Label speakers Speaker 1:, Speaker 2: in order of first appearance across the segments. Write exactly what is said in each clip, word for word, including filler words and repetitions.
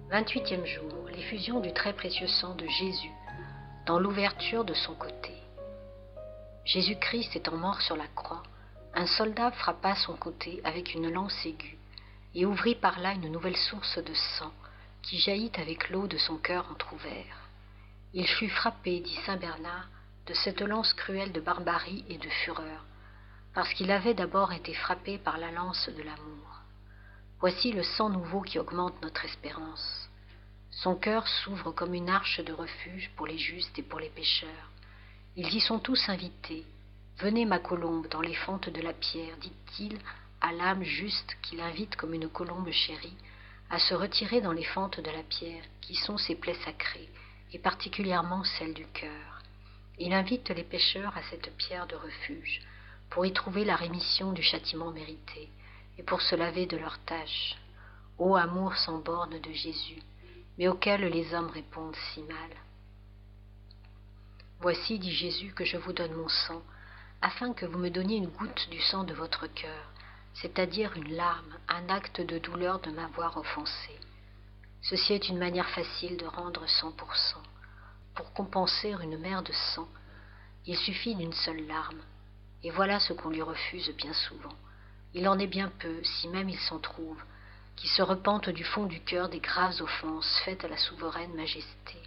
Speaker 1: vingt-huitième jour, l'effusion du très précieux sang de Jésus dans l'ouverture de son côté. Jésus-Christ étant mort sur la croix, un soldat frappa son côté avec une lance aiguë et ouvrit par là une nouvelle source de sang qui jaillit avec l'eau de son cœur entr'ouvert. Il fut frappé, dit saint Bernard, de cette lance cruelle de barbarie et de fureur, parce qu'il avait d'abord été frappé par la lance de l'amour. Voici le sang nouveau qui augmente notre espérance. Son cœur s'ouvre comme une arche de refuge pour les justes et pour les pécheurs. Ils y sont tous invités. Venez, ma colombe, dans les fentes de la pierre, dit-il à l'âme juste qu'il invite comme une colombe chérie à se retirer dans les fentes de la pierre, qui sont ses plaies sacrées, et particulièrement celles du cœur. Il invite les pécheurs à cette pierre de refuge, pour y trouver la rémission du châtiment mérité, et pour se laver de leurs tâches. Ô amour sans borne de Jésus, mais auquel les hommes répondent si mal. Voici, dit Jésus, que je vous donne mon sang, afin que vous me donniez une goutte du sang de votre cœur, c'est-à-dire une larme, un acte de douleur de m'avoir offensé. Ceci est une manière facile de rendre cent pour cent. Pour compenser une mer de sang, il suffit d'une seule larme, et voilà ce qu'on lui refuse bien souvent. Il en est bien peu, si même il s'en trouve, qui se repentent du fond du cœur des graves offenses faites à la souveraine majesté.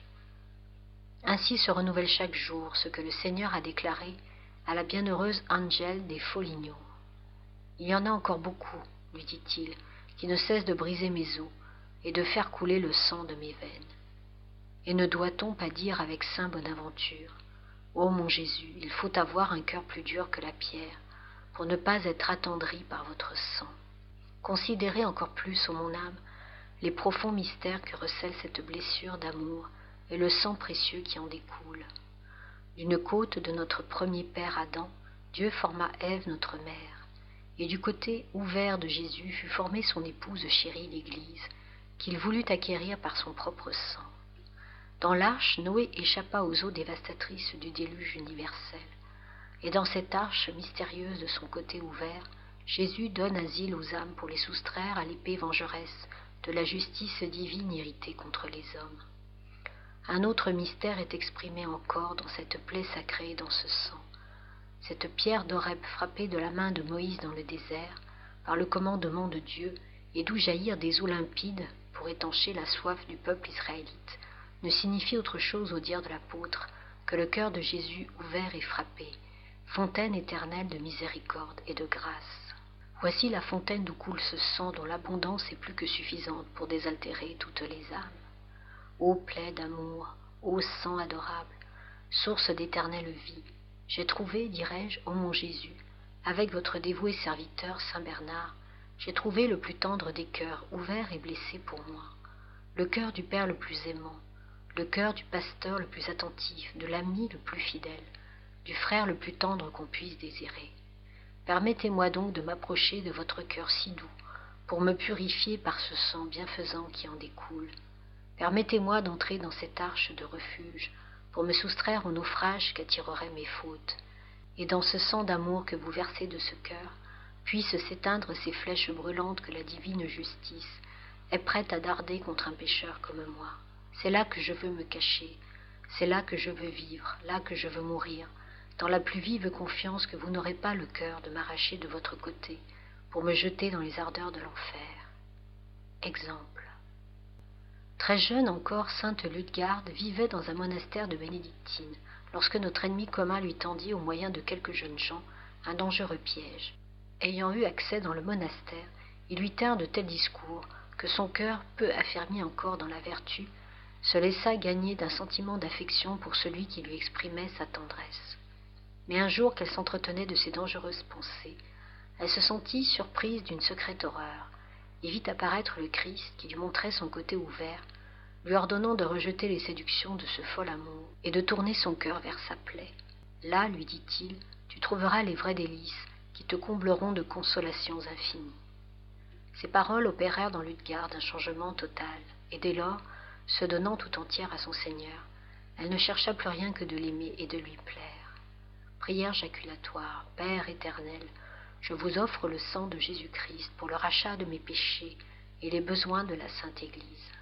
Speaker 1: Ainsi se renouvelle chaque jour ce que le Seigneur a déclaré à la bienheureuse Angèle des Foligno. Il y en a encore beaucoup, lui dit-il, qui ne cessent de briser mes os et de faire couler le sang de mes veines. Et ne doit-on pas dire avec saint Bonaventure, ô mon Jésus, il faut avoir un cœur plus dur que la pierre, pour ne pas être attendri par votre sang. Considérez encore plus, ô mon âme, les profonds mystères que recèle cette blessure d'amour et le sang précieux qui en découle. D'une côte de notre premier père Adam, Dieu forma Ève notre mère, et du côté ouvert de Jésus fut formée son épouse chérie l'Église, qu'il voulut acquérir par son propre sang. Dans l'arche, Noé échappa aux eaux dévastatrices du déluge universel, et dans cette arche mystérieuse de son côté ouvert, Jésus donne asile aux âmes pour les soustraire à l'épée vengeresse de la justice divine irritée contre les hommes. Un autre mystère est exprimé encore dans cette plaie sacrée, dans ce sang. Cette pierre d'Horeb frappée de la main de Moïse dans le désert, par le commandement de Dieu, et d'où jaillirent des eaux limpides pour étancher la soif du peuple israélite, ne signifie autre chose au dire de l'apôtre que le cœur de Jésus ouvert et frappé, fontaine éternelle de miséricorde et de grâce. Voici la fontaine d'où coule ce sang dont l'abondance est plus que suffisante pour désaltérer toutes les âmes. Ô plaie d'amour, ô sang adorable, source d'éternelle vie, j'ai trouvé, dirais-je, ô mon Jésus, avec votre dévoué serviteur saint Bernard, j'ai trouvé le plus tendre des cœurs ouverts et blessés pour moi, le cœur du Père le plus aimant, le cœur du pasteur le plus attentif, de l'ami le plus fidèle, du frère le plus tendre qu'on puisse désirer. Permettez-moi donc de m'approcher de votre cœur si doux, pour me purifier par ce sang bienfaisant qui en découle. Permettez-moi d'entrer dans cette arche de refuge, pour me soustraire au naufrage qu'attireraient mes fautes, et dans ce sang d'amour que vous versez de ce cœur, puissent s'éteindre ces flèches brûlantes que la divine justice est prête à darder contre un pécheur comme moi. C'est là que je veux me cacher, c'est là que je veux vivre, là que je veux mourir, dans la plus vive confiance que vous n'aurez pas le cœur de m'arracher de votre côté, pour me jeter dans les ardeurs de l'enfer. Exemple. Très jeune encore, sainte Ludegarde vivait dans un monastère de bénédictines, lorsque notre ennemi commun lui tendit, au moyen de quelques jeunes gens, un dangereux piège. Ayant eu accès dans le monastère, il lui tint de tels discours que son cœur, peu affermi encore dans la vertu, se laissa gagner d'un sentiment d'affection pour celui qui lui exprimait sa tendresse. Mais un jour qu'elle s'entretenait de ces dangereuses pensées, elle se sentit surprise d'une secrète horreur, et vit apparaître le Christ qui lui montrait son côté ouvert, lui ordonnant de rejeter les séductions de ce fol amour et de tourner son cœur vers sa plaie. Là, lui dit-il, tu trouveras les vraies délices qui te combleront de consolations infinies. Ces paroles opérèrent dans Ludegarde un changement total, et dès lors, se donnant tout entière à son Seigneur, elle ne chercha plus rien que de l'aimer et de lui plaire. Prière jaculatoire, Père éternel, je vous offre le sang de Jésus-Christ pour le rachat de mes péchés et les besoins de la Sainte Église.